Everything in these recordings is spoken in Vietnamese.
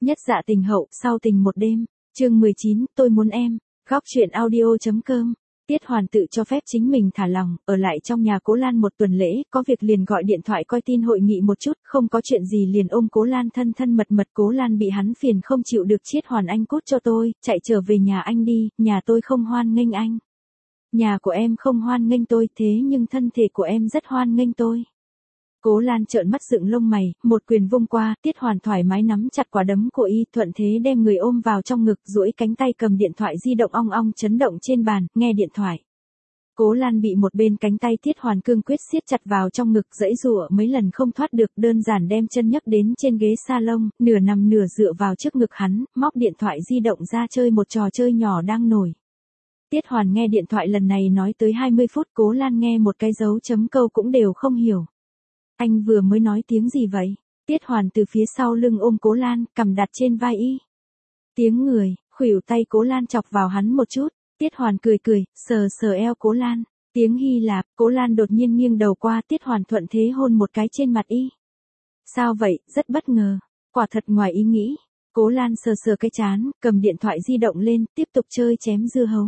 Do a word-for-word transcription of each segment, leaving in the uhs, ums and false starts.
Nhất dạ tình hậu, sau tình một đêm. Chương mười chín, tôi muốn em. Góc truyện audio.com. Tiết Hoàn tự cho phép chính mình thả lòng, ở lại trong nhà Cố Lan một tuần lễ, có việc liền gọi điện thoại coi tin hội nghị một chút, không có chuyện gì liền ôm Cố Lan thân thân mật mật. Cố Lan bị hắn phiền không chịu được, Chiết Hoàn anh cút cho tôi, chạy trở về nhà anh đi, nhà tôi không hoan nghênh anh. Nhà của em không hoan nghênh tôi, thế nhưng thân thể của em rất hoan nghênh tôi. Cố Lan trợn mắt dựng lông mày, một quyền vung qua, Tiết Hoàn thoải mái nắm chặt quả đấm của y, thuận thế đem người ôm vào trong ngực, duỗi cánh tay cầm điện thoại di động ong ong chấn động trên bàn, nghe điện thoại. Cố Lan bị một bên cánh tay Tiết Hoàn cương quyết siết chặt vào trong ngực, giãy giụa mấy lần không thoát được, đơn giản đem chân nhấc đến trên ghế salon, nửa nằm nửa dựa vào trước ngực hắn, móc điện thoại di động ra chơi một trò chơi nhỏ đang nổi. Tiết Hoàn nghe điện thoại lần này nói tới hai mươi phút, Cố Lan nghe một cái dấu chấm câu cũng đều không hiểu. Anh vừa mới nói tiếng gì vậy? Tiết Hoàn từ phía sau lưng ôm Cố Lan, cằm đặt trên vai y. Tiếng người, khuỷu tay Cố Lan chọc vào hắn một chút. Tiết Hoàn cười cười, sờ sờ eo Cố Lan. Tiếng Hy Lạp, Cố Lan đột nhiên nghiêng đầu qua, Tiết Hoàn thuận thế hôn một cái trên mặt y. Sao vậy, rất bất ngờ. Quả thật ngoài ý nghĩ. Cố Lan sờ sờ cái trán, cầm điện thoại di động lên, tiếp tục chơi chém dưa hấu.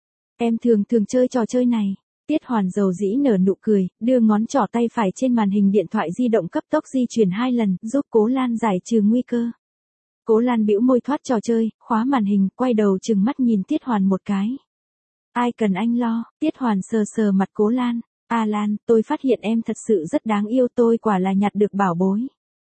Em thường thường chơi trò chơi này. Tiết Hoàn dầu dĩ nở nụ cười, đưa ngón trỏ tay phải trên màn hình điện thoại di động cấp tốc di chuyển hai lần, giúp Cố Lan giải trừ nguy cơ. Cố Lan bĩu môi thoát trò chơi, khóa màn hình, quay đầu trừng mắt nhìn Tiết Hoàn một cái. Ai cần anh lo? Tiết Hoàn sờ sờ mặt Cố Lan. À Lan, tôi phát hiện em thật sự rất đáng yêu, tôi quả là nhặt được bảo bối.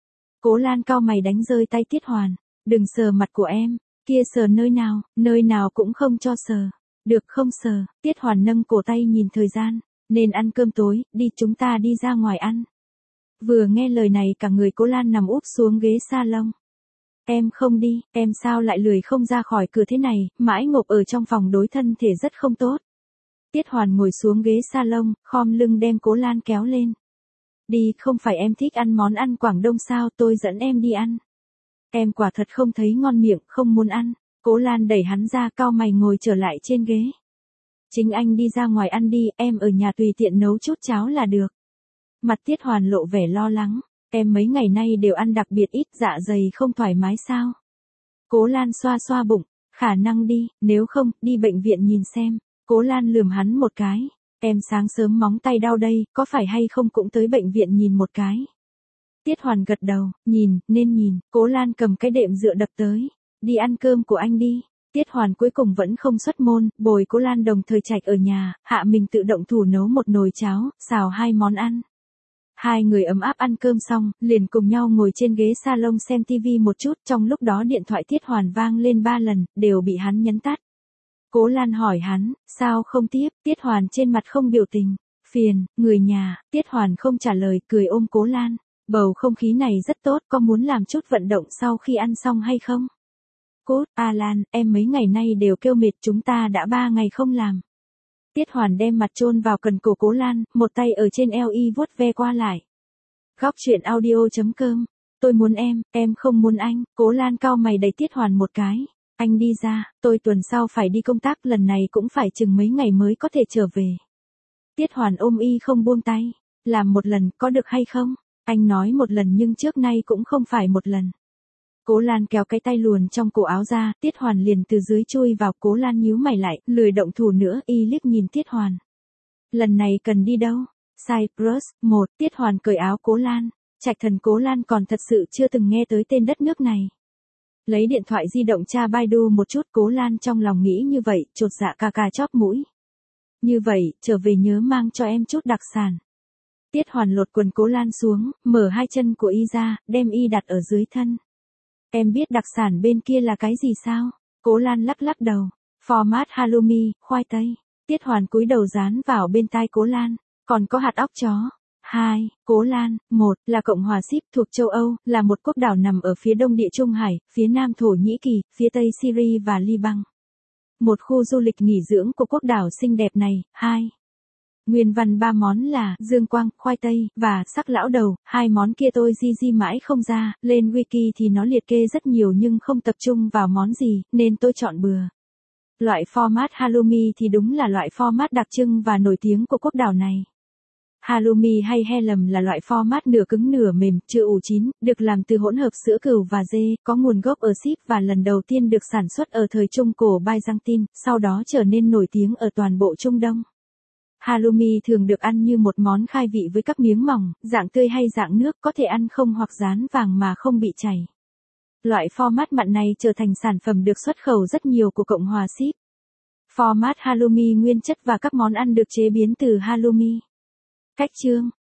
Cố Lan cau mày đánh rơi tay Tiết Hoàn. Đừng sờ mặt của em, kia sờ nơi nào, nơi nào cũng không cho sờ. Được không sờ, Tiết Hoàn nâng cổ tay nhìn thời gian, nên ăn cơm tối, đi chúng ta đi ra ngoài ăn. Vừa nghe lời này cả người Cố Lan nằm úp xuống ghế salon. Em không đi, em sao lại lười không ra khỏi cửa thế này, mãi ngộp ở trong phòng đối thân thể rất không tốt. Tiết Hoàn ngồi xuống ghế salon, khom lưng đem Cố Lan kéo lên. Đi, không phải em thích ăn món ăn Quảng Đông sao, tôi dẫn em đi ăn. Em quả thật không thấy ngon miệng, không muốn ăn. Cố Lan đẩy hắn ra, cau mày ngồi trở lại trên ghế. Chính anh đi ra ngoài ăn đi, em ở nhà tùy tiện nấu chút cháo là được. Mặt Tiết Hoàn lộ vẻ lo lắng. Em mấy ngày nay đều ăn đặc biệt ít, dạ dày không thoải mái sao? Cố Lan xoa xoa bụng. Khả năng đi, nếu không, đi bệnh viện nhìn xem. Cố Lan lườm hắn một cái. Em sáng sớm móng tay đau đây, có phải hay không cũng tới bệnh viện nhìn một cái. Tiết Hoàn gật đầu, nhìn, nên nhìn. Cố Lan cầm cái đệm dựa đập tới. Đi ăn cơm của anh đi. Tiết Hoàn cuối cùng vẫn không xuất môn, bồi Cố Lan đồng thời trạch ở nhà, hạ mình tự động thủ nấu một nồi cháo, xào hai món ăn. Hai người ấm áp ăn cơm xong, liền cùng nhau ngồi trên ghế salon xem tivi một chút, trong lúc đó điện thoại Tiết Hoàn vang lên ba lần, đều bị hắn nhấn tắt. Cố Lan hỏi hắn, sao không tiếp, Tiết Hoàn trên mặt không biểu tình, phiền, người nhà, Tiết Hoàn không trả lời, cười ôm Cố Lan, bầu không khí này rất tốt, có muốn làm chút vận động sau khi ăn xong hay không? Cốt, à Lan, em mấy ngày nay đều kêu mệt, chúng ta đã ba ngày không làm. Tiết Hoàn đem mặt chôn vào cần cổ Cố Lan, một tay ở trên eo y vuốt ve qua lại. Góc truyện audio.com. Tôi muốn em, em không muốn anh. Cố Lan cau mày đẩy Tiết Hoàn một cái. Anh đi ra, tôi tuần sau phải đi công tác, lần này cũng phải chừng mấy ngày mới có thể trở về. Tiết Hoàn ôm y không buông tay. Làm một lần, có được hay không? Anh nói một lần nhưng trước nay cũng không phải một lần. Cố Lan kéo cái tay luồn trong cổ áo ra, Tiết Hoàn liền từ dưới chui vào. Cố Lan nhíu mày lại, lười động thủ nữa, y liếc nhìn Tiết Hoàn. Lần này cần đi đâu? Cyprus, một, Tiết Hoàn cởi áo Cố Lan. Trạch Thần Cố Lan còn thật sự chưa từng nghe tới tên đất nước này. Lấy điện thoại di động tra Baidu một chút, Cố Lan trong lòng nghĩ như vậy, chột dạ cà cà chóp mũi. Như vậy, trở về nhớ mang cho em chút đặc sản. Tiết Hoàn lột quần Cố Lan xuống, mở hai chân của y ra, đem y đặt ở dưới thân. Em biết đặc sản bên kia là cái gì sao? Cố Lan lắc lắc đầu. Format halloumi, khoai tây. Tiết Hoàn cúi đầu dán vào bên tai Cố Lan. Còn có hạt óc chó. Hai, Cố Lan, một, là Cộng hòa Síp thuộc châu Âu, là một quốc đảo nằm ở phía đông Địa Trung Hải, phía nam Thổ Nhĩ Kỳ, phía tây Syria và Liban. Một khu du lịch nghỉ dưỡng của quốc đảo xinh đẹp này. Hai. Nguyên văn ba món là dương quang, khoai tây, và sắc lão đầu, hai món kia tôi di di mãi không ra, lên wiki thì nó liệt kê rất nhiều nhưng không tập trung vào món gì, nên tôi chọn bừa. Loại format halloumi thì đúng là loại format đặc trưng và nổi tiếng của quốc đảo này. Halloumi hay Hallam là loại format nửa cứng nửa mềm, chưa ủ chín, được làm từ hỗn hợp sữa cừu và dê, có nguồn gốc ở Ship và lần đầu tiên được sản xuất ở thời Trung Cổ Byzantine, sau đó trở nên nổi tiếng ở toàn bộ Trung Đông. Halloumi thường được ăn như một món khai vị với các miếng mỏng, dạng tươi hay dạng nước, có thể ăn không hoặc rán vàng mà không bị chảy. Loại format mặn này trở thành sản phẩm được xuất khẩu rất nhiều của Cộng hòa Ship. Format halloumi nguyên chất và các món ăn được chế biến từ halloumi. Cách chương